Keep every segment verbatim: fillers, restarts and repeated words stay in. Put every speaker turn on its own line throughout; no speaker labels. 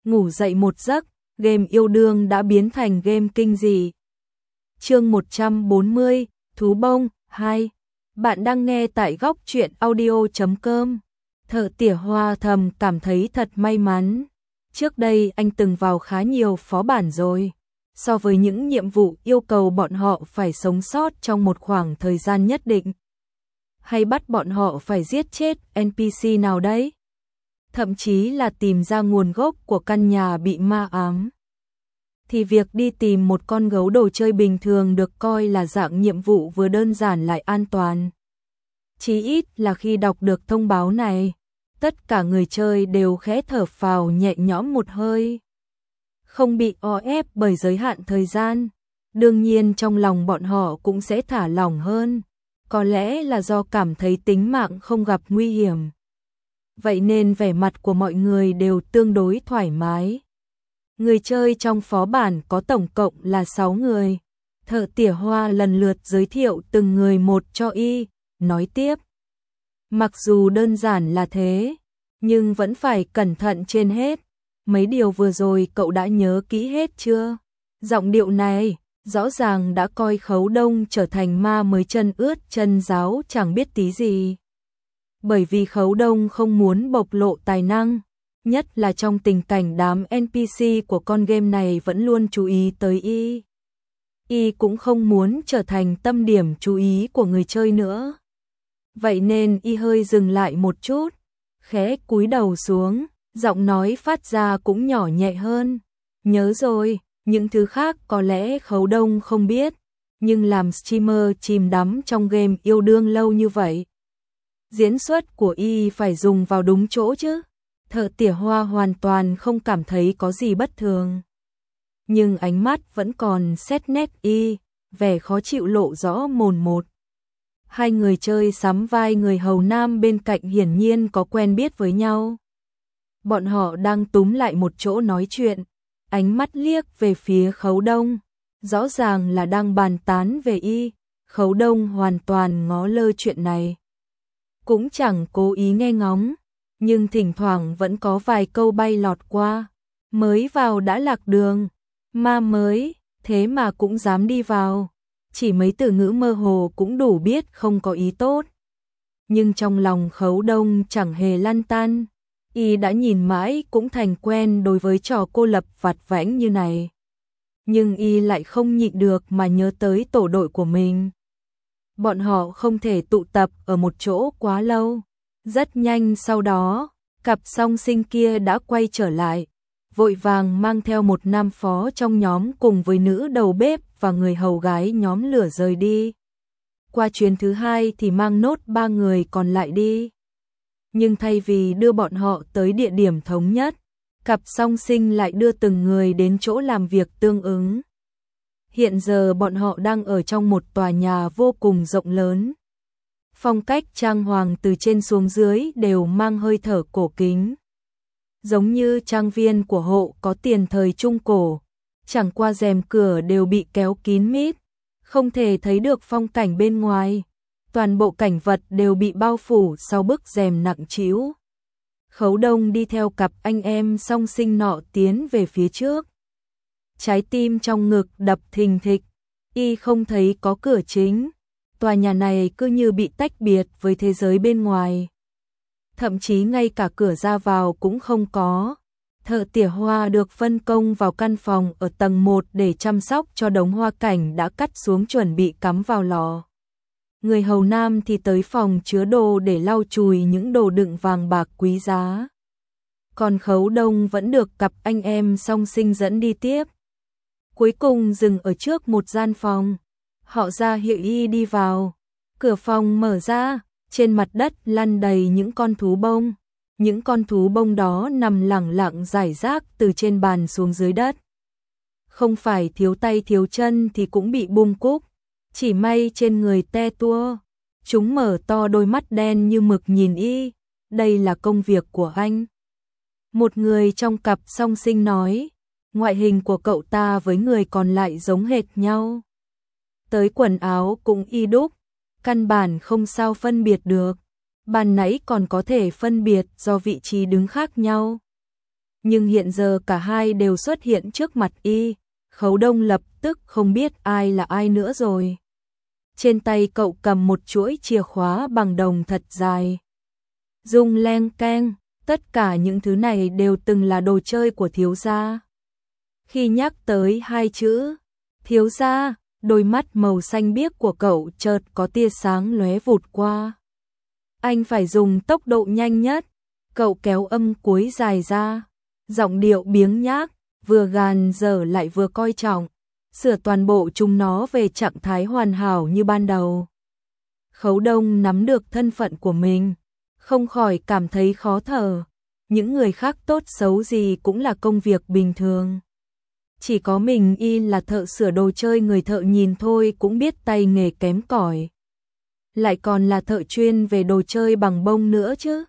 ngủ dậy một giấc, game yêu đương đã biến thành game kinh dị. Chương một trăm bốn mươi, Thú bông hai. Bạn đang nghe tại góc truyện audio chấm com. Thợ tỉa hoa thầm cảm thấy thật may mắn. Trước đây anh từng vào khá nhiều phó bản rồi. So với những nhiệm vụ yêu cầu bọn họ phải sống sót trong một khoảng thời gian nhất định, hay bắt bọn họ phải giết chết en pê xê nào đấy, thậm chí là tìm ra nguồn gốc của căn nhà bị ma ám, thì việc đi tìm một con gấu đồ chơi bình thường được coi là dạng nhiệm vụ vừa đơn giản lại an toàn. Chí ít là khi đọc được thông báo này, tất cả người chơi đều khẽ thở phào nhẹ nhõm một hơi. Không bị o ép bởi giới hạn thời gian, đương nhiên trong lòng bọn họ cũng sẽ thả lỏng hơn, có lẽ là do cảm thấy tính mạng không gặp nguy hiểm. Vậy nên vẻ mặt của mọi người đều tương đối thoải mái. Người chơi trong phó bản có tổng cộng là sáu người. Thợ tỉa hoa lần lượt giới thiệu từng người một cho y, nói tiếp. Mặc dù đơn giản là thế, nhưng vẫn phải cẩn thận trên hết. Mấy điều vừa rồi cậu đã nhớ kỹ hết chưa? Giọng điệu này rõ ràng đã coi Khấu Đông trở thành ma mới chân ướt chân ráo chẳng biết tí gì. Bởi vì Khấu Đông không muốn bộc lộ tài năng, nhất là trong tình cảnh đám en pê xê của con game này vẫn luôn chú ý tới y. Y cũng không muốn trở thành tâm điểm chú ý của người chơi nữa. Vậy nên y hơi dừng lại một chút, khẽ cúi đầu xuống, giọng nói phát ra cũng nhỏ nhẹ hơn. Nhớ rồi, những thứ khác có lẽ Khấu Đông không biết, nhưng làm streamer chìm đắm trong game yêu đương lâu như vậy, diễn xuất của y phải dùng vào đúng chỗ chứ. Thợ tỉa hoa hoàn toàn không cảm thấy có gì bất thường, nhưng ánh mắt vẫn còn xét nét y, vẻ khó chịu lộ rõ mồn một. Hai người chơi sắm vai người hầu nam bên cạnh hiển nhiên có quen biết với nhau. Bọn họ đang túm lại một chỗ nói chuyện, ánh mắt liếc về phía Khấu Đông, rõ ràng là đang bàn tán về y. Khấu Đông hoàn toàn ngó lơ chuyện này, cũng chẳng cố ý nghe ngóng, nhưng thỉnh thoảng vẫn có vài câu bay lọt qua. Mới vào đã lạc đường, ma mới, thế mà cũng dám đi vào. Chỉ mấy từ ngữ mơ hồ cũng đủ biết không có ý tốt. Nhưng trong lòng Khấu Đông chẳng hề lăn tăn, y đã nhìn mãi cũng thành quen đối với trò cô lập vặt vãnh như này. Nhưng y lại không nhịn được mà nhớ tới tổ đội của mình. Bọn họ không thể tụ tập ở một chỗ quá lâu. Rất nhanh sau đó, cặp song sinh kia đã quay trở lại, vội vàng mang theo một nam phó trong nhóm cùng với nữ đầu bếp và người hầu gái nhóm lửa rời đi. Qua chuyến thứ hai thì mang nốt ba người còn lại đi. Nhưng thay vì đưa bọn họ tới địa điểm thống nhất, cặp song sinh lại đưa từng người đến chỗ làm việc tương ứng. Hiện giờ bọn họ đang ở trong một tòa nhà vô cùng rộng lớn. Phong cách trang hoàng từ trên xuống dưới đều mang hơi thở cổ kính, giống như trang viên của hộ có tiền thời Trung Cổ. Chẳng qua rèm cửa đều bị kéo kín mít, không thể thấy được phong cảnh bên ngoài. Toàn bộ cảnh vật đều bị bao phủ sau bức rèm nặng trĩu. Khấu Đông đi theo cặp anh em song sinh nọ tiến về phía trước. Trái tim trong ngực đập thình thịch, y không thấy có cửa chính. Tòa nhà này cứ như bị tách biệt với thế giới bên ngoài. Thậm chí ngay cả cửa ra vào cũng không có. Thợ tỉa hoa được phân công vào căn phòng ở tầng một để chăm sóc cho đống hoa cảnh đã cắt xuống chuẩn bị cắm vào lò. Người hầu nam thì tới phòng chứa đồ để lau chùi những đồ đựng vàng bạc quý giá. Còn Khấu Đông vẫn được cặp anh em song sinh dẫn đi tiếp. Cuối cùng dừng ở trước một gian phòng. Họ ra hiệu y đi vào. Cửa phòng mở ra, trên mặt đất lăn đầy những con thú bông. Những con thú bông đó nằm lẳng lặng rải rác từ trên bàn xuống dưới đất. Không phải thiếu tay thiếu chân thì cũng bị bung cúc. Chỉ may trên người te tua. Chúng mở to đôi mắt đen như mực nhìn y. Đây là công việc của anh. Một người trong cặp song sinh nói. Ngoại hình của cậu ta với người còn lại giống hệt nhau. Tới quần áo cũng y đúc. Căn bản không sao phân biệt được. Ban nãy còn có thể phân biệt do vị trí đứng khác nhau. nhưng hiện giờ cả hai đều xuất hiện trước mặt y, Khấu Đông lập tức không biết ai là ai nữa rồi. Trên tay cậu cầm một chuỗi chìa khóa bằng đồng thật dài. Rung leng keng, tất cả những thứ này đều từng là đồ chơi của thiếu gia. Khi nhắc tới hai chữ thiếu gia, đôi mắt màu xanh biếc của cậu chợt có tia sáng lóe vụt qua. Anh phải dùng tốc độ nhanh nhất. Cậu kéo âm cuối dài ra, giọng điệu biếng nhác, vừa gàn dở lại vừa coi trọng, sửa toàn bộ chúng nó về trạng thái hoàn hảo như ban đầu. Khấu Đông nắm được thân phận của mình, không khỏi cảm thấy khó thở. Những người khác tốt xấu gì cũng là công việc bình thường. Chỉ có mình y là thợ sửa đồ chơi, người thợ nhìn thôi cũng biết tay nghề kém cỏi. Lại còn là thợ chuyên về đồ chơi bằng bông nữa chứ.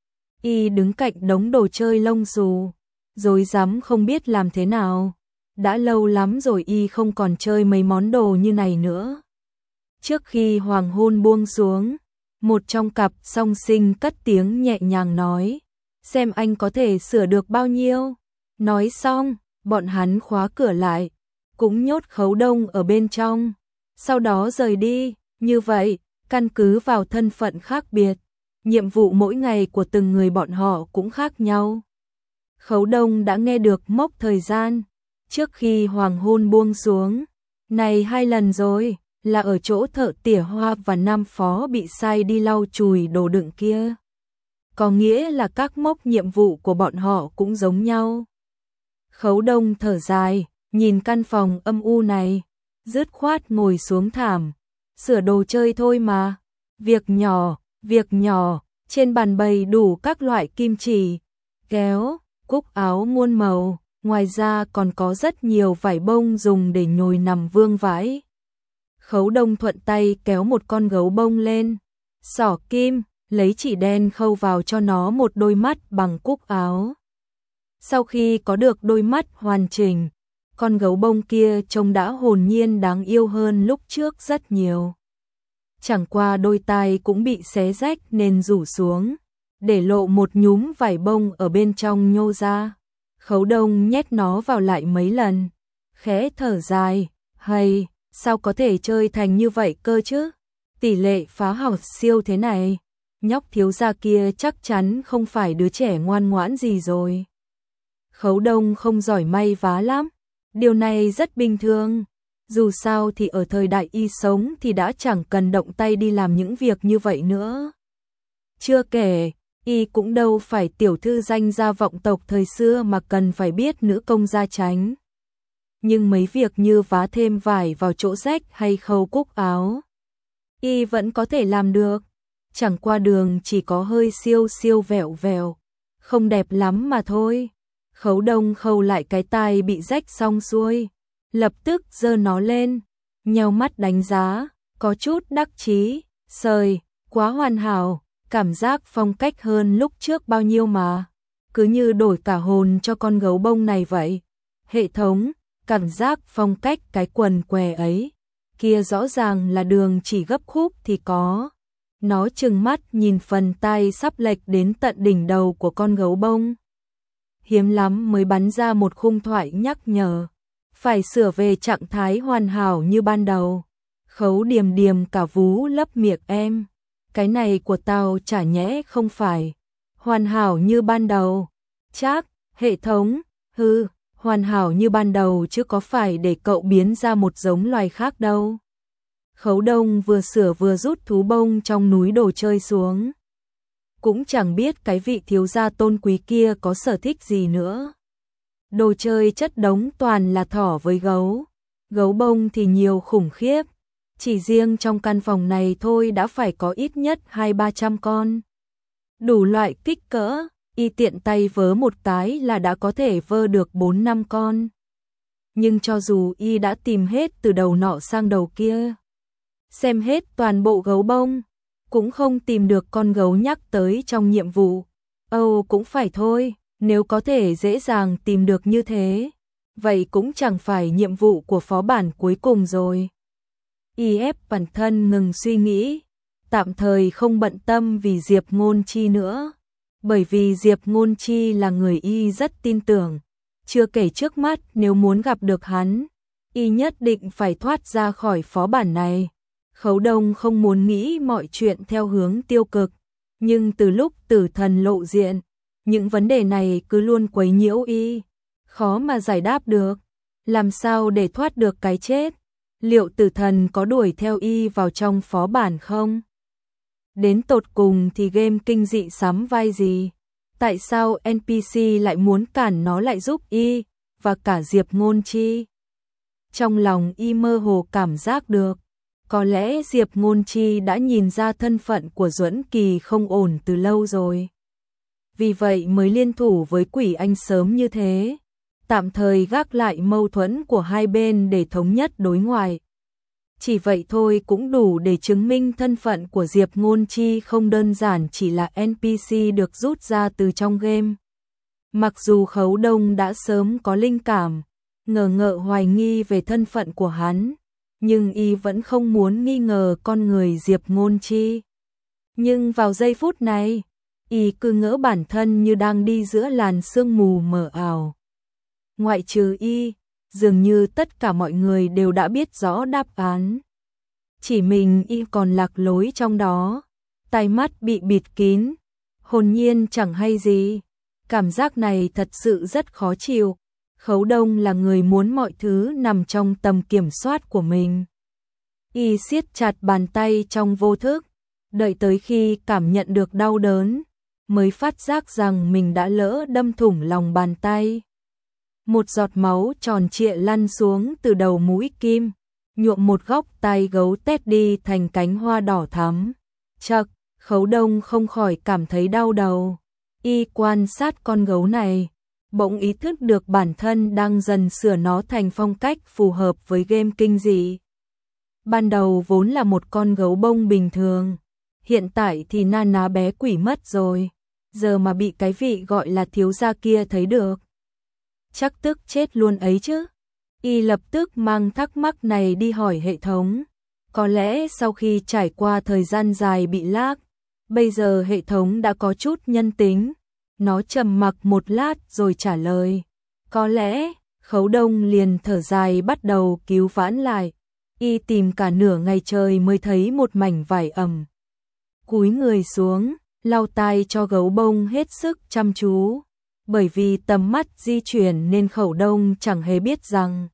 Y đứng cạnh đống đồ chơi lông xù, rối rắm không biết làm thế nào. Đã lâu lắm rồi y không còn chơi mấy món đồ như này nữa. Trước khi hoàng hôn buông xuống, một trong cặp song sinh cất tiếng nhẹ nhàng nói, xem anh có thể sửa được bao nhiêu. Nói xong, bọn hắn khóa cửa lại, cũng nhốt Khấu Đông ở bên trong, sau đó rời đi. Như vậy, căn cứ vào thân phận khác biệt, nhiệm vụ mỗi ngày của từng người bọn họ cũng khác nhau. Khấu Đông đã nghe được mốc thời gian, trước khi hoàng hôn buông xuống, này hai lần rồi, là ở chỗ thợ tỉa hoa và nam phó bị sai đi lau chùi đồ đựng kia. Có nghĩa là các mốc nhiệm vụ của bọn họ cũng giống nhau. Khấu Đông thở dài, nhìn căn phòng âm u này, dứt khoát ngồi xuống thảm, sửa đồ chơi thôi mà. Việc nhỏ, việc nhỏ, trên bàn bày đủ các loại kim chỉ, kéo, cúc áo muôn màu, ngoài ra còn có rất nhiều vải bông dùng để nhồi nằm vương vãi. Khấu Đông thuận tay kéo một con gấu bông lên, xỏ kim, lấy chỉ đen khâu vào cho nó một đôi mắt bằng cúc áo. Sau khi có được đôi mắt hoàn chỉnh, con gấu bông kia trông đã hồn nhiên đáng yêu hơn lúc trước rất nhiều. Chẳng qua đôi tai cũng bị xé rách nên rủ xuống, để lộ một nhúm vải bông ở bên trong nhô ra. Khấu Đông nhét nó vào lại mấy lần, khẽ thở dài, hay, sao có thể chơi thành như vậy cơ chứ? Tỷ lệ phá hỏng siêu thế này, nhóc thiếu gia kia chắc chắn không phải đứa trẻ ngoan ngoãn gì rồi. Khấu Đông không giỏi may vá lắm, điều này rất bình thường. Dù sao thì ở thời đại y sống thì đã chẳng cần động tay đi làm những việc như vậy nữa. Chưa kể, y cũng đâu phải tiểu thư danh gia vọng tộc thời xưa mà cần phải biết nữ công gia tránh. Nhưng mấy việc như vá thêm vải vào chỗ rách hay khâu cúc áo, y vẫn có thể làm được. Chẳng qua đường chỉ có hơi siêu siêu vẹo vẹo, không đẹp lắm mà thôi. Khấu Đông khâu lại cái tai bị rách xong xuôi, lập tức giơ nó lên, nheo mắt đánh giá, có chút đắc chí, sời, quá hoàn hảo, cảm giác phong cách hơn lúc trước bao nhiêu mà, cứ như đổi cả hồn cho con gấu bông này vậy. Hệ thống, cảm giác phong cách cái quần què ấy, kia rõ ràng là đường chỉ gấp khúc thì có. Nó trừng mắt nhìn phần tay sắp lệch đến tận đỉnh đầu của con gấu bông. Hiếm lắm mới bắn ra một khung thoại nhắc nhở, phải sửa về trạng thái hoàn hảo như ban đầu. Khấu Điềm Điềm cả vú lấp miệng em, cái này của tao chả nhẽ không phải hoàn hảo như ban đầu. Chắc, hệ thống, hư, hoàn hảo như ban đầu chứ có phải để cậu biến ra một giống loài khác đâu. Khấu Đông vừa sửa vừa rút thú bông trong núi đồ chơi xuống. Cũng chẳng biết cái vị thiếu gia tôn quý kia có sở thích gì nữa. Đồ chơi chất đống toàn là thỏ với gấu. Gấu bông thì nhiều khủng khiếp. Chỉ riêng trong căn phòng này thôi đã phải có ít nhất hai ba trăm con. Đủ loại kích cỡ, y tiện tay vớ một cái là đã có thể vơ được bốn năm con. Nhưng cho dù y đã tìm hết từ đầu nọ sang đầu kia, xem hết toàn bộ gấu bông, cũng không tìm được con gấu nhắc tới trong nhiệm vụ. Âu cũng phải thôi, nếu có thể dễ dàng tìm được như thế, vậy cũng chẳng phải nhiệm vụ của phó bản cuối cùng rồi. Y ép bản thân ngừng suy nghĩ, tạm thời không bận tâm vì Diệp Ngôn Chi nữa. bởi vì Diệp Ngôn Chi là người y rất tin tưởng, chưa kể trước mắt nếu muốn gặp được hắn, y nhất định phải thoát ra khỏi phó bản này. Khấu Đông không muốn nghĩ mọi chuyện theo hướng tiêu cực, nhưng từ lúc Tử Thần lộ diện, những vấn đề này cứ luôn quấy nhiễu y, khó mà giải đáp được. Làm sao để thoát được cái chết? Liệu Tử Thần có đuổi theo y vào trong phó bản không? Đến tột cùng thì game kinh dị sắm vai gì? Tại sao en pê xê lại muốn cản nó lại giúp y, và cả Diệp Ngôn Chi? Trong lòng y mơ hồ cảm giác được, có lẽ Diệp Ngôn Chi đã nhìn ra thân phận của Duẫn Kỳ không ổn từ lâu rồi. Vì vậy mới liên thủ với Quỷ Anh sớm như thế, tạm thời gác lại mâu thuẫn của hai bên để thống nhất đối ngoại. Chỉ vậy thôi cũng đủ để chứng minh thân phận của Diệp Ngôn Chi không đơn giản chỉ là en pê xê được rút ra từ trong game. Mặc dù Khấu Đông đã sớm có linh cảm, ngờ ngợ hoài nghi về thân phận của hắn, nhưng y vẫn không muốn nghi ngờ con người Diệp Ngôn Chi. Nhưng vào giây phút này, y cứ ngỡ bản thân như đang đi giữa làn sương mù mờ ảo. Ngoại trừ y, dường như tất cả mọi người đều đã biết rõ đáp án. Chỉ mình y còn lạc lối trong đó, tai mắt bị bịt kín, hồn nhiên chẳng hay gì. Cảm giác này thật sự rất khó chịu. Khấu Đông là người muốn mọi thứ nằm trong tầm kiểm soát của mình. Y siết chặt bàn tay trong vô thức, đợi tới khi cảm nhận được đau đớn, mới phát giác rằng mình đã lỡ đâm thủng lòng bàn tay. Một giọt máu tròn trịa lăn xuống từ đầu mũi kim, nhuộm một góc tai gấu tét đi thành cánh hoa đỏ thắm. Chậc, Khấu Đông không khỏi cảm thấy đau đầu. Y quan sát con gấu này, bỗng ý thức được bản thân đang dần sửa nó thành phong cách phù hợp với game kinh dị. Ban đầu vốn là một con gấu bông bình thường, hiện tại thì na ná bé quỷ mất rồi, giờ mà bị cái vị gọi là thiếu gia kia thấy được, chắc tức chết luôn ấy chứ. Y lập tức mang thắc mắc này đi hỏi hệ thống. Có lẽ sau khi trải qua thời gian dài bị lag, bây giờ hệ thống đã có chút nhân tính. Nó trầm mặc một lát rồi trả lời. Có lẽ, Khấu Đông liền thở dài bắt đầu cứu vãn lại. Y tìm cả nửa ngày trời mới thấy một mảnh vải ẩm. Cúi người xuống, lau tai cho gấu bông hết sức chăm chú. Bởi vì tầm mắt di chuyển nên Khấu Đông chẳng hề biết rằng.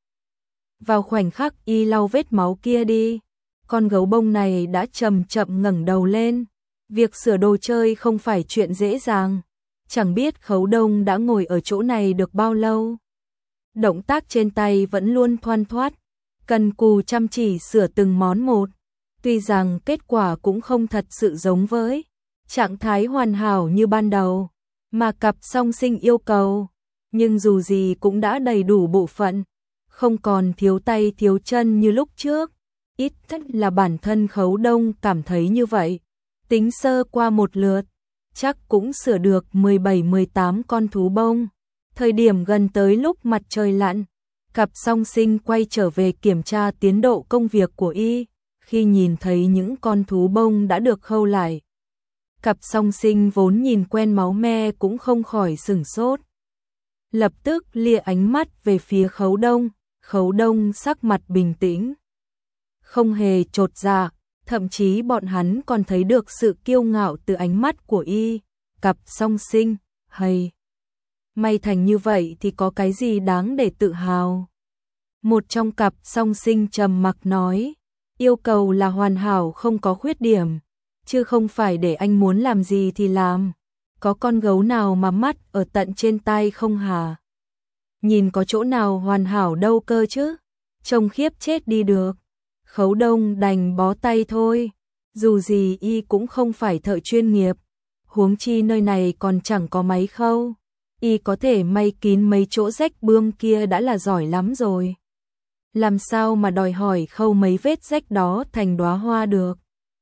Vào khoảnh khắc y lau vết máu kia đi, con gấu bông này đã chậm chậm ngẩng đầu lên. Việc sửa đồ chơi không phải chuyện dễ dàng. Chẳng biết Khấu Đông đã ngồi ở chỗ này được bao lâu. Động tác trên tay vẫn luôn thoăn thoắt, cần cù chăm chỉ sửa từng món một. Tuy rằng kết quả cũng không thật sự giống với trạng thái hoàn hảo như ban đầu mà cặp song sinh yêu cầu, nhưng dù gì cũng đã đầy đủ bộ phận, không còn thiếu tay thiếu chân như lúc trước. Ít nhất là bản thân Khấu Đông cảm thấy như vậy. Tính sơ qua một lượt, chắc cũng sửa được mười bảy mười tám con thú bông. Thời điểm gần tới lúc mặt trời lặn, cặp song sinh quay trở về kiểm tra tiến độ công việc của y. Khi nhìn thấy những con thú bông đã được khâu lại, cặp song sinh vốn nhìn quen máu me cũng không khỏi sửng sốt. Lập tức lia ánh mắt về phía Khấu Đông. Khấu Đông sắc mặt bình tĩnh, không hề chột dạ. Thậm chí bọn hắn còn thấy được sự kiêu ngạo từ ánh mắt của y. Cặp song sinh, hay may thành như vậy thì có cái gì đáng để tự hào. Một trong cặp song sinh trầm mặc nói, yêu cầu là hoàn hảo không có khuyết điểm, chứ không phải để anh muốn làm gì thì làm. Có con gấu nào mà mắt ở tận trên tay không hả? Nhìn có chỗ nào hoàn hảo đâu cơ chứ, trông khiếp chết đi được. Khấu Đông đành bó tay thôi, dù gì y cũng không phải thợ chuyên nghiệp, huống chi nơi này còn chẳng có máy khâu, y có thể may kín mấy chỗ rách bươm kia đã là giỏi lắm rồi. Làm sao mà đòi hỏi khâu mấy vết rách đó thành đóa hoa được.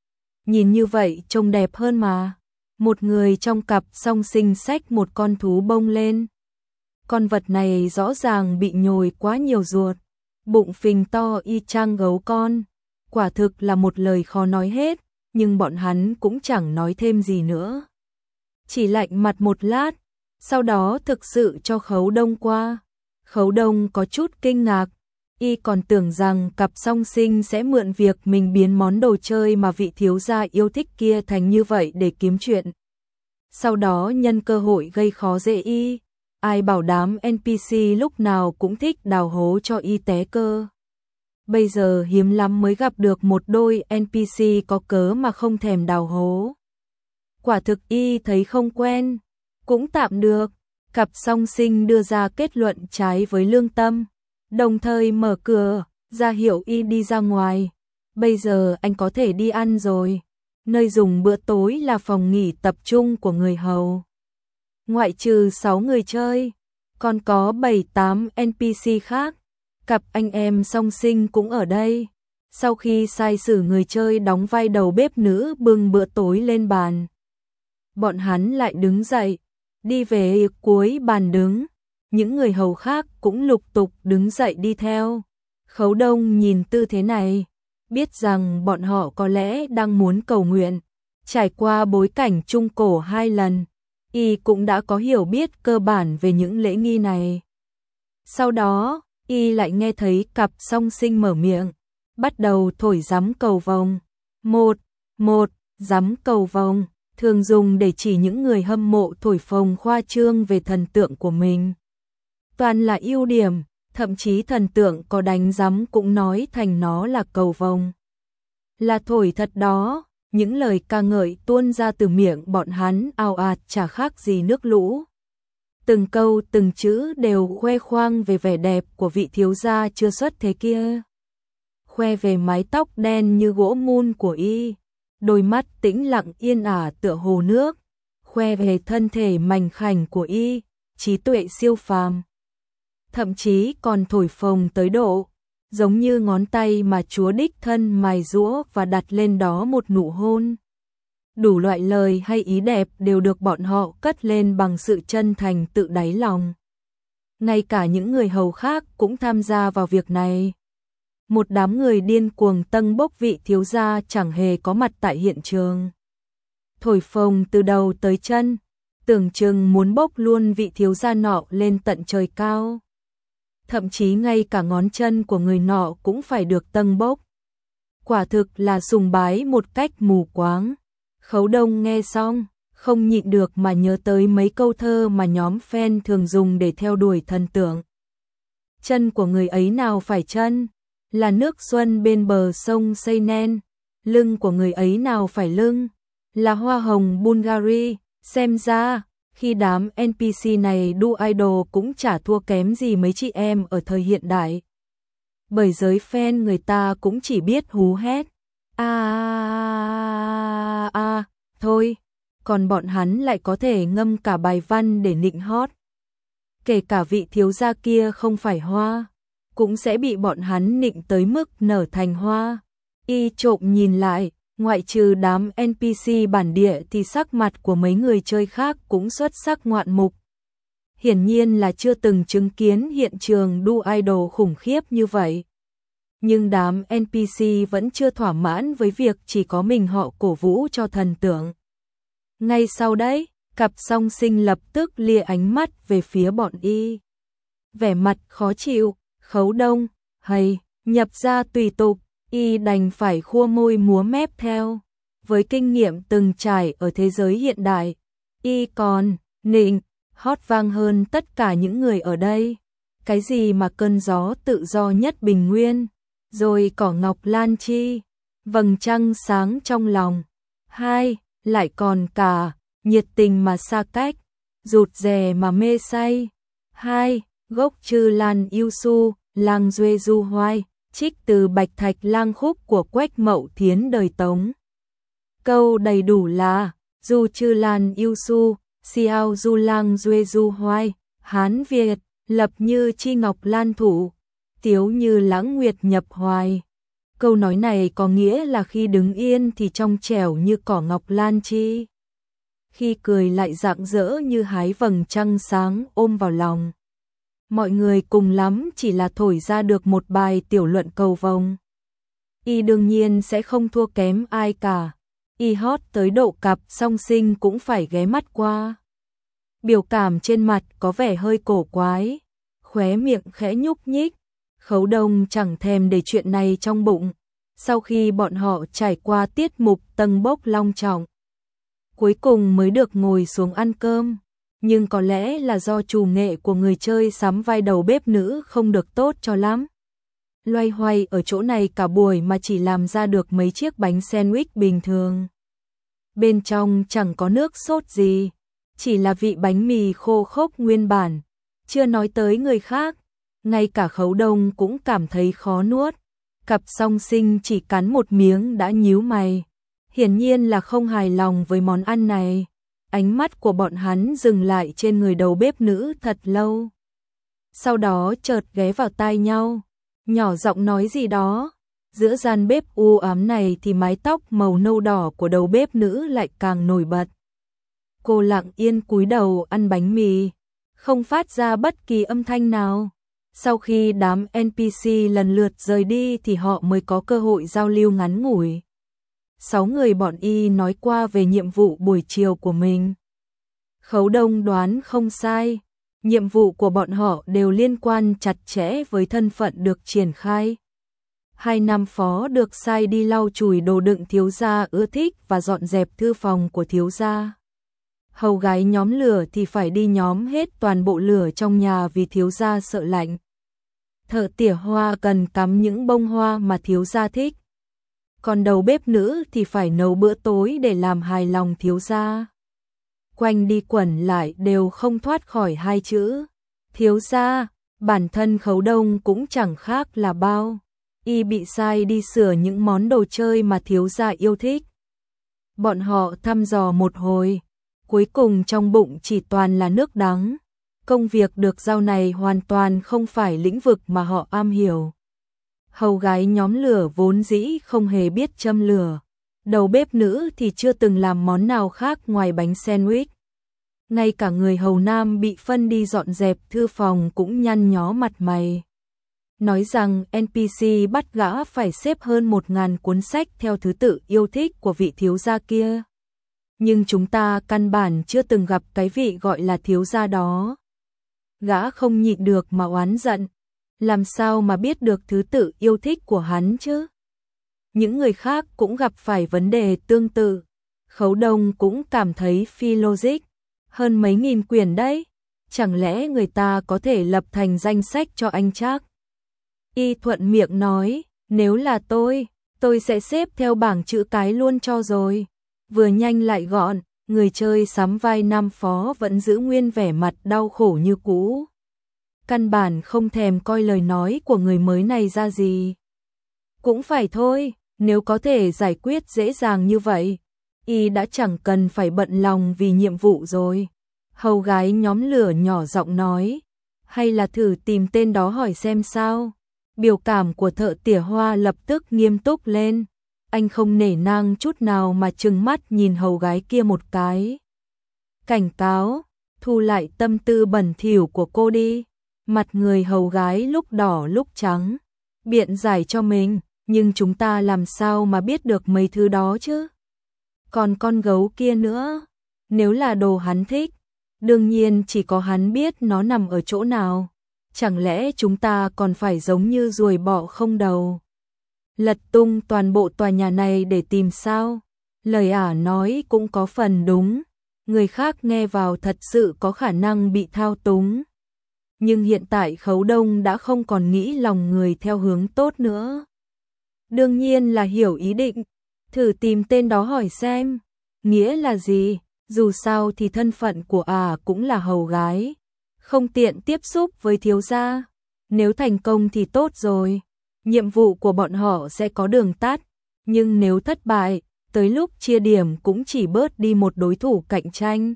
Nhìn như vậy trông đẹp hơn mà. Một người trong cặp song sinh xách một con thú bông lên. Con vật này rõ ràng bị nhồi quá nhiều ruột, bụng phình to y chang gấu con. Quả thực là một lời khó nói hết, nhưng bọn hắn cũng chẳng nói thêm gì nữa. chỉ lạnh mặt một lát, sau đó thực sự cho Khấu Đông qua. Khấu Đông có chút kinh ngạc, y còn tưởng rằng cặp song sinh sẽ mượn việc mình biến món đồ chơi mà vị thiếu gia yêu thích kia thành như vậy để kiếm chuyện. Sau đó nhân cơ hội gây khó dễ y, ai bảo đám en pê xê lúc nào cũng thích đào hố cho y té cơ. Bây giờ hiếm lắm mới gặp được một đôi en pê xê có cớ mà không thèm đào hố. Quả thực y thấy không quen, cũng tạm được. Cặp song sinh đưa ra kết luận trái với lương tâm, đồng thời mở cửa, ra hiệu y đi ra ngoài. Bây giờ anh có thể đi ăn rồi. Nơi dùng bữa tối là phòng nghỉ tập trung của người hầu. Ngoại trừ sáu người chơi, còn có bảy tám en pê xê khác. Cặp anh em song sinh cũng ở đây. Sau khi sai sử người chơi đóng vai đầu bếp nữ bưng bữa tối lên bàn, bọn hắn lại đứng dậy, đi về cuối bàn đứng. Những người hầu khác cũng lục tục đứng dậy đi theo. Khấu Đông nhìn tư thế này, biết rằng bọn họ có lẽ đang muốn cầu nguyện. Trải qua bối cảnh trung cổ hai lần, y cũng đã có hiểu biết cơ bản về những lễ nghi này. Sau đó, y lại nghe thấy cặp song sinh mở miệng, bắt đầu thổi giám cầu vồng. Một, một, giám cầu vồng, thường dùng để chỉ những người hâm mộ thổi phồng khoa trương về thần tượng của mình. Toàn là ưu điểm, thậm chí thần tượng có đánh giám cũng nói thành nó là cầu vồng. Là thổi thật đó, những lời ca ngợi tuôn ra từ miệng bọn hắn ào ạt chả khác gì nước lũ. Từng câu từng chữ đều khoe khoang về vẻ đẹp của vị thiếu gia chưa xuất thế kia. Khoe về mái tóc đen như gỗ mun của y, đôi mắt tĩnh lặng yên ả tựa hồ nước. Khoe về thân thể mảnh khảnh của y, trí tuệ siêu phàm. Thậm chí còn thổi phồng tới độ, giống như ngón tay mà Chúa đích thân mài giũa và đặt lên đó một nụ hôn. Đủ loại lời hay ý đẹp đều được bọn họ cất lên bằng sự chân thành tự đáy lòng. Ngay cả những người hầu khác cũng tham gia vào việc này. Một đám người điên cuồng tâng bốc vị thiếu gia chẳng hề có mặt tại hiện trường. Thổi phồng từ đầu tới chân, tưởng chừng muốn bốc luôn vị thiếu gia nọ lên tận trời cao. Thậm chí ngay cả ngón chân của người nọ cũng phải được tâng bốc. Quả thực là sùng bái một cách mù quáng. Khấu Đông nghe xong, không nhịn được mà nhớ tới mấy câu thơ mà nhóm fan thường dùng để theo đuổi thần tượng. Chân của người ấy nào phải chân, là nước xuân bên bờ sông Seinen. Lưng của người ấy nào phải lưng, là hoa hồng Bulgari. Xem ra, khi đám en pê xê này đu idol cũng chả thua kém gì mấy chị em ở thời hiện đại. Bởi giới fan người ta cũng chỉ biết hú hét. À, à, à, thôi, còn bọn hắn lại có thể ngâm cả bài văn để nịnh hót. Kể cả vị thiếu gia kia không phải hoa, cũng sẽ bị bọn hắn nịnh tới mức nở thành hoa. Y trộm nhìn lại, ngoại trừ đám en pê xê bản địa thì sắc mặt của mấy người chơi khác cũng xuất sắc ngoạn mục. Hiển nhiên là chưa từng chứng kiến hiện trường đu idol khủng khiếp như vậy. Nhưng đám en pê xê vẫn chưa thỏa mãn với việc chỉ có mình họ cổ vũ cho thần tượng. Ngay sau đấy, cặp song sinh lập tức lia ánh mắt về phía bọn y. Vẻ mặt khó chịu, Khấu Đông, hay, nhập ra tùy tục, y đành phải khua môi múa mép theo. Với kinh nghiệm từng trải ở thế giới hiện đại, y còn, nịnh, hót vang hơn tất cả những người ở đây. Cái gì mà cơn gió tự do nhất bình nguyên, rồi cỏ ngọc lan chi, vầng trăng sáng trong lòng. Hai, lại còn cả, nhiệt tình mà xa cách, rụt rè mà mê say. Hai, gốc chư lan yêu su, lang duê du hoai, trích từ Bạch Thạch Lang Khúc của Quách Mậu Thiến đời Tống. Câu đầy đủ là, du chư lan yêu su, xiao du lang duê du hoai, Hán Việt, lập như chi ngọc lan thủ, tiếu như lãng nguyệt nhập hoài. Câu nói này có nghĩa là khi đứng yên thì trong trẻo như cỏ ngọc lan chi, khi cười lại rạng rỡ như hái vầng trăng sáng ôm vào lòng. Mọi người cùng lắm chỉ là thổi ra được một bài tiểu luận cầu vồng. Y đương nhiên sẽ không thua kém ai cả. y hot tới độ cặp song sinh cũng phải ghé mắt qua. Biểu cảm trên mặt có vẻ hơi cổ quái, khóe miệng khẽ nhúc nhích. Khấu Đông chẳng thèm để chuyện này trong bụng. Sau khi bọn họ trải qua tiết mục tâng bốc long trọng, cuối cùng mới được ngồi xuống ăn cơm. Nhưng có lẽ là do chủ nghệ của người chơi sắm vai đầu bếp nữ không được tốt cho lắm. Loay hoay ở chỗ này cả buổi mà chỉ làm ra được mấy chiếc bánh sandwich bình thường. Bên trong chẳng có nước sốt gì, chỉ là vị bánh mì khô khốc nguyên bản. Chưa nói tới người khác, ngay cả Khấu Đông cũng cảm thấy khó nuốt. Cặp song sinh chỉ cắn một miếng đã nhíu mày. Hiển nhiên là không hài lòng với món ăn này. Ánh mắt của bọn hắn dừng lại trên người đầu bếp nữ thật lâu. Sau đó chợt ghé vào tai nhau, nhỏ giọng nói gì đó. Giữa gian bếp u ám này thì mái tóc màu nâu đỏ của đầu bếp nữ lại càng nổi bật. Cô lặng yên cúi đầu ăn bánh mì, không phát ra bất kỳ âm thanh nào. Sau khi đám en pê xê lần lượt rời đi thì họ mới có cơ hội giao lưu ngắn ngủi. Sáu người bọn y nói qua về nhiệm vụ buổi chiều của mình. Khấu Đông đoán không sai, nhiệm vụ của bọn họ đều liên quan chặt chẽ với thân phận được triển khai. Hai nam phó được sai đi lau chùi đồ đựng thiếu gia ưa thích và dọn dẹp thư phòng của thiếu gia. Hầu gái nhóm lửa thì phải đi nhóm hết toàn bộ lửa trong nhà vì thiếu gia sợ lạnh. Thợ tỉa hoa cần cắm những bông hoa mà thiếu gia thích. Còn đầu bếp nữ thì phải nấu bữa tối để làm hài lòng thiếu gia. Quanh đi quẩn lại đều không thoát khỏi hai chữ thiếu gia. Bản thân Khấu Đông cũng chẳng khác là bao. Y bị sai đi sửa những món đồ chơi mà thiếu gia yêu thích. Bọn họ thăm dò một hồi, cuối cùng trong bụng chỉ toàn là nước đắng. Công việc được giao này hoàn toàn không phải lĩnh vực mà họ am hiểu. Hầu gái nhóm lửa vốn dĩ không hề biết châm lửa. Đầu bếp nữ thì chưa từng làm món nào khác ngoài bánh sandwich. Ngay cả người hầu nam bị phân đi dọn dẹp thư phòng cũng nhăn nhó mặt mày. Nói rằng en pê xê bắt gã phải xếp hơn một ngàn cuốn sách theo thứ tự yêu thích của vị thiếu gia kia. Nhưng chúng ta căn bản chưa từng gặp cái vị gọi là thiếu gia đó. Gã không nhịn được mà oán giận. Làm sao mà biết được thứ tự yêu thích của hắn chứ? Những người khác cũng gặp phải vấn đề tương tự. Khấu Đông cũng cảm thấy phi logic. Hơn mấy nghìn quyển đấy. Chẳng lẽ người ta có thể lập thành danh sách cho anh chắc? Y thuận miệng nói, nếu là tôi, tôi sẽ xếp theo bảng chữ cái luôn cho rồi. Vừa nhanh lại gọn, người chơi sắm vai nam phó vẫn giữ nguyên vẻ mặt đau khổ như cũ. Căn bản không thèm coi lời nói của người mới này ra gì. Cũng phải thôi, nếu có thể giải quyết dễ dàng như vậy, y đã chẳng cần phải bận lòng vì nhiệm vụ rồi. Hầu gái nhóm lửa nhỏ giọng nói, hay là thử tìm tên đó hỏi xem sao. Biểu cảm của thợ tỉa hoa lập tức nghiêm túc lên. Anh không nể nang chút nào mà trừng mắt nhìn hầu gái kia một cái. Cảnh cáo, thu lại tâm tư bẩn thỉu của cô đi. Mặt người hầu gái lúc đỏ lúc trắng. Biện giải cho mình, nhưng chúng ta làm sao mà biết được mấy thứ đó chứ? Còn con gấu kia nữa, nếu là đồ hắn thích, đương nhiên chỉ có hắn biết nó nằm ở chỗ nào. Chẳng lẽ chúng ta còn phải giống như ruồi bọ không đầu, lật tung toàn bộ tòa nhà này để tìm sao? Lời ả nói cũng có phần đúng, người khác nghe vào thật sự có khả năng bị thao túng. Nhưng hiện tại Khấu Đông đã không còn nghĩ lòng người theo hướng tốt nữa. Đương nhiên là hiểu ý định, thử tìm tên đó hỏi xem, nghĩa là gì? Dù sao thì thân phận của ả cũng là hầu gái, không tiện tiếp xúc với thiếu gia. Nếu thành công thì tốt rồi, nhiệm vụ của bọn họ sẽ có đường tắt, nhưng nếu thất bại, tới lúc chia điểm cũng chỉ bớt đi một đối thủ cạnh tranh.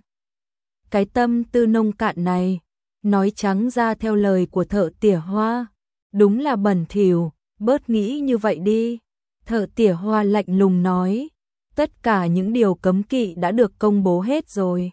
Cái tâm tư nông cạn này, nói trắng ra theo lời của thợ tỉa hoa, đúng là bẩn thỉu, bớt nghĩ như vậy đi. Thợ tỉa hoa lạnh lùng nói, tất cả những điều cấm kỵ đã được công bố hết rồi.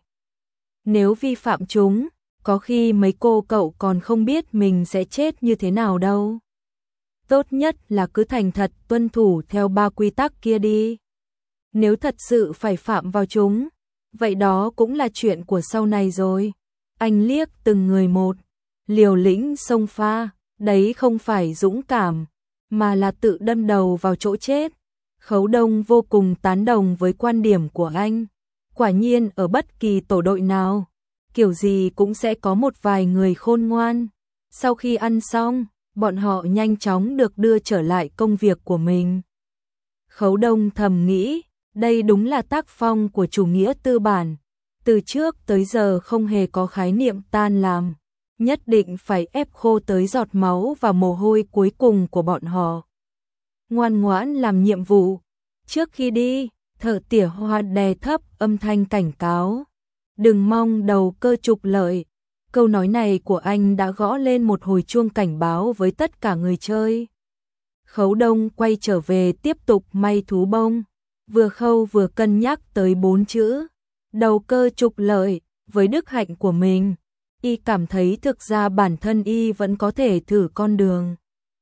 Nếu vi phạm chúng, có khi mấy cô cậu còn không biết mình sẽ chết như thế nào đâu. Tốt nhất là cứ thành thật tuân thủ theo ba quy tắc kia đi. Nếu thật sự phải phạm vào chúng, vậy đó cũng là chuyện của sau này rồi. Anh liếc từng người một, liều lĩnh xông pha, đấy không phải dũng cảm, mà là tự đâm đầu vào chỗ chết. Khấu Đông vô cùng tán đồng với quan điểm của anh. Quả nhiên ở bất kỳ tổ đội nào, kiểu gì cũng sẽ có một vài người khôn ngoan. Sau khi ăn xong, bọn họ nhanh chóng được đưa trở lại công việc của mình. Khấu Đông thầm nghĩ, đây đúng là tác phong của chủ nghĩa tư bản. Từ trước tới giờ không hề có khái niệm tan làm, nhất định phải ép khô tới giọt máu và mồ hôi cuối cùng của bọn họ. Ngoan ngoãn làm nhiệm vụ. Trước khi đi, Thợ Tỉa Hoa đè thấp âm thanh cảnh cáo. Đừng mong đầu cơ trục lợi. Câu nói này của anh đã gõ lên một hồi chuông cảnh báo với tất cả người chơi. Khấu Đông quay trở về tiếp tục may thú bông. Vừa khâu vừa cân nhắc tới bốn chữ. Đầu cơ trục lợi. Với đức hạnh của mình, y cảm thấy thực ra bản thân y vẫn có thể thử con đường.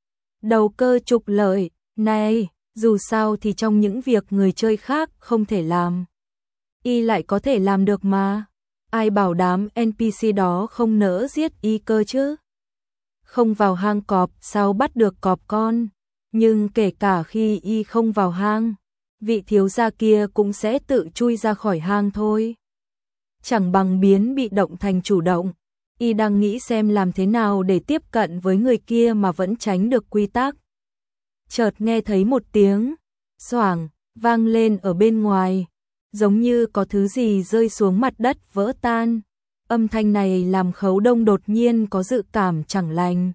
Đầu cơ trục lợi, này, dù sao thì trong những việc người chơi khác không thể làm, y lại có thể làm được mà. Ai bảo đám en pê xê đó không nỡ giết y cơ chứ? Không vào hang cọp sao bắt được cọp con? Nhưng kể cả khi y không vào hang, vị thiếu gia kia cũng sẽ tự chui ra khỏi hang thôi. Chẳng bằng biến bị động thành chủ động. Y đang nghĩ xem làm thế nào để tiếp cận với người kia mà vẫn tránh được quy tắc. Chợt nghe thấy một tiếng xoảng vang lên ở bên ngoài, giống như có thứ gì rơi xuống mặt đất vỡ tan. Âm thanh này làm Khấu Đông đột nhiên có dự cảm chẳng lành.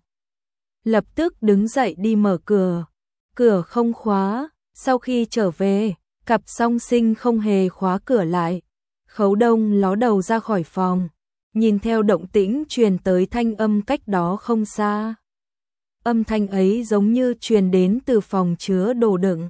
Lập tức đứng dậy đi mở cửa. Cửa không khóa. Sau khi trở về, cặp song sinh không hề khóa cửa lại. Khấu Đông ló đầu ra khỏi phòng, nhìn theo động tĩnh truyền tới thanh âm cách đó không xa. Âm thanh ấy giống như truyền đến từ phòng chứa đồ đựng.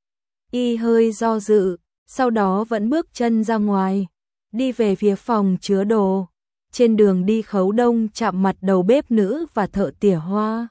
Y hơi do dự, sau đó vẫn bước chân ra ngoài, đi về phía phòng chứa đồ. Trên đường đi Khấu Đông chạm mặt đầu bếp nữ và Thợ Tỉa Hoa.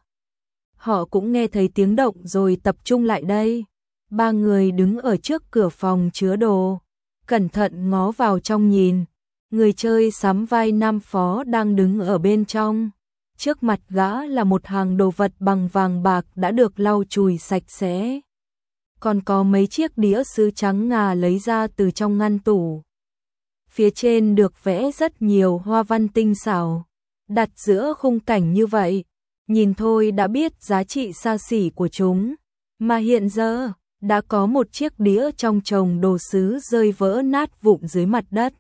Họ cũng nghe thấy tiếng động rồi tập trung lại đây. Ba người đứng ở trước cửa phòng chứa đồ, cẩn thận ngó vào trong nhìn. Người chơi sắm vai nam phó đang đứng ở bên trong. Trước mặt gã là một hàng đồ vật bằng vàng bạc đã được lau chùi sạch sẽ. Còn có mấy chiếc đĩa sứ trắng ngà lấy ra từ trong ngăn tủ. Phía trên được vẽ rất nhiều hoa văn tinh xảo, đặt giữa khung cảnh như vậy, nhìn thôi đã biết giá trị xa xỉ của chúng. Mà hiện giờ, đã có một chiếc đĩa trong chồng đồ sứ rơi vỡ nát vụn dưới mặt đất.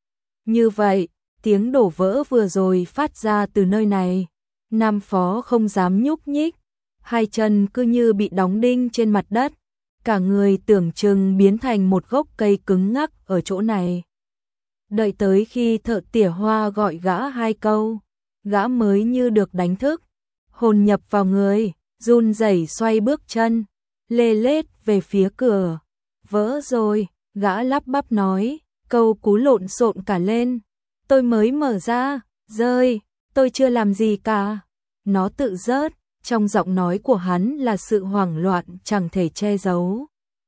Như vậy, tiếng đổ vỡ vừa rồi phát ra từ nơi này. Nam phó không dám nhúc nhích, hai chân cứ như bị đóng đinh trên mặt đất, cả người tưởng chừng biến thành một gốc cây cứng ngắc ở chỗ này. Đợi tới khi Thợ Tỉa Hoa gọi gã hai câu, gã mới như được đánh thức, hồn nhập vào người, run rẩy xoay bước chân, lê lết về phía cửa. Vỡ rồi, gã lắp bắp nói, câu cú lộn xộn cả lên. Tôi mới mở ra, rơi, tôi chưa làm gì cả. Nó tự rớt, trong giọng nói của hắn là sự hoảng loạn chẳng thể che giấu.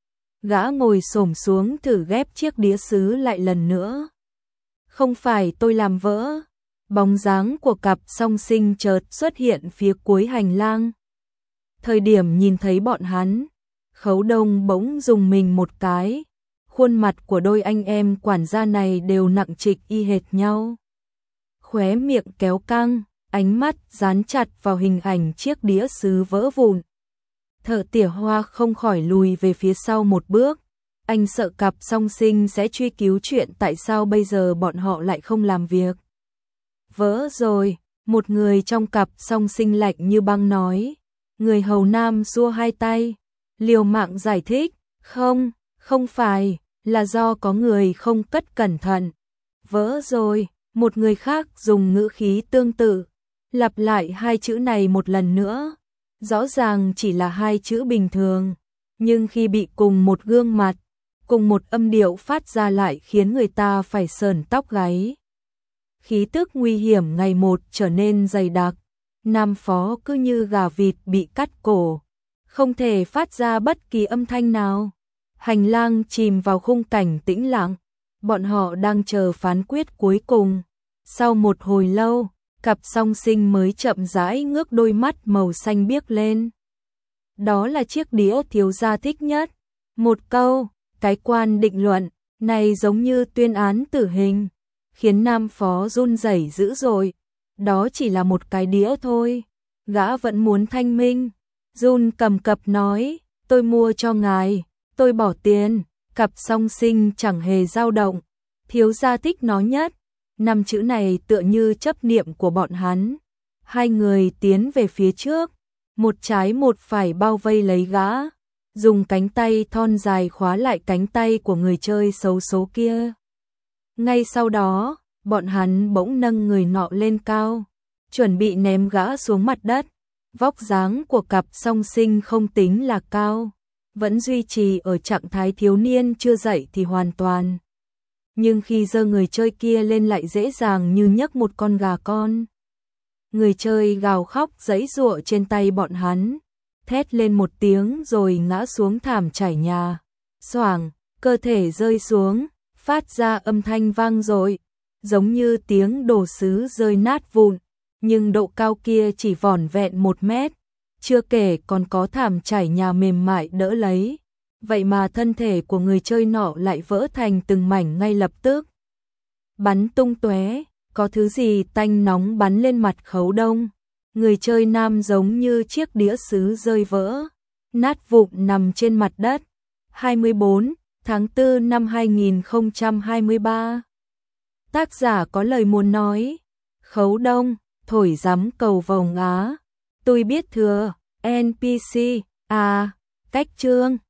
Gã ngồi xổm xuống thử ghép chiếc đĩa sứ lại lần nữa. Không phải tôi làm vỡ. Bóng dáng của cặp song sinh chợt xuất hiện phía cuối hành lang. Thời điểm nhìn thấy bọn hắn, Khấu Đông bỗng dùng mình một cái. Khuôn mặt của đôi anh em quản gia này đều nặng trịch y hệt nhau. Khóe miệng kéo căng, ánh mắt dán chặt vào hình ảnh chiếc đĩa sứ vỡ vụn. Thợ Tỉa Hoa không khỏi lùi về phía sau một bước. Anh sợ cặp song sinh sẽ truy cứu chuyện tại sao bây giờ bọn họ lại không làm việc. Vỡ rồi, một người trong cặp song sinh lạnh như băng nói. Người hầu nam xua hai tay, liều mạng giải thích, không, không phải, là do có người không cất cẩn thận. Vỡ rồi, một người khác dùng ngữ khí tương tự, lặp lại hai chữ này một lần nữa. Rõ ràng chỉ là hai chữ bình thường, nhưng khi bị cùng một gương mặt, cùng một âm điệu phát ra lại khiến người ta phải sởn tóc gáy. Khí tức nguy hiểm ngày một trở nên dày đặc. Nam phó cứ như gà vịt bị cắt cổ, không thể phát ra bất kỳ âm thanh nào. Hành lang chìm vào khung cảnh tĩnh lặng, bọn họ đang chờ phán quyết cuối cùng. Sau một hồi lâu, cặp song sinh mới chậm rãi ngước đôi mắt màu xanh biếc lên. Đó là chiếc đĩa thiếu gia thích nhất. Một câu, cái quan định luận, này giống như tuyên án tử hình, khiến Nam Phó run rẩy dữ dội. Đó chỉ là một cái đĩa thôi, gã vẫn muốn thanh minh. Run cầm cập nói, tôi mua cho ngài, tôi bỏ tiền. Cặp song sinh chẳng hề dao động, thiếu gia thích nó nhất. Năm chữ này tựa như chấp niệm của bọn hắn. Hai người tiến về phía trước, một trái một phải bao vây lấy gã, dùng cánh tay thon dài khóa lại cánh tay của người chơi xấu số kia. Ngay sau đó, bọn hắn bỗng nâng người nọ lên cao, chuẩn bị ném gã xuống mặt đất. Vóc dáng của cặp song sinh không tính là cao, vẫn duy trì ở trạng thái thiếu niên chưa dậy thì hoàn toàn. Nhưng khi giơ người chơi kia lên lại dễ dàng như nhấc một con gà con. Người chơi gào khóc giãy giụa trên tay bọn hắn, thét lên một tiếng rồi ngã xuống thảm trải nhà. Xoảng, cơ thể rơi xuống, phát ra âm thanh vang dội, giống như tiếng đồ sứ rơi nát vụn, nhưng độ cao kia chỉ vỏn vẹn một mét, chưa kể còn có thảm trải nhà mềm mại đỡ lấy. Vậy mà thân thể của người chơi nọ lại vỡ thành từng mảnh ngay lập tức. Bắn tung tóe, có thứ gì tanh nóng bắn lên mặt Khấu Đông. Người chơi nam giống như chiếc đĩa sứ rơi vỡ, nát vụn nằm trên mặt đất. hai mươi bốn tháng tư năm hai nghìn không trăm hai mươi ba. Tác giả có lời muốn nói. Khấu Đông, thổi rắm cầu vồng á. Tôi biết thừa, en pê xê, à, cách chương.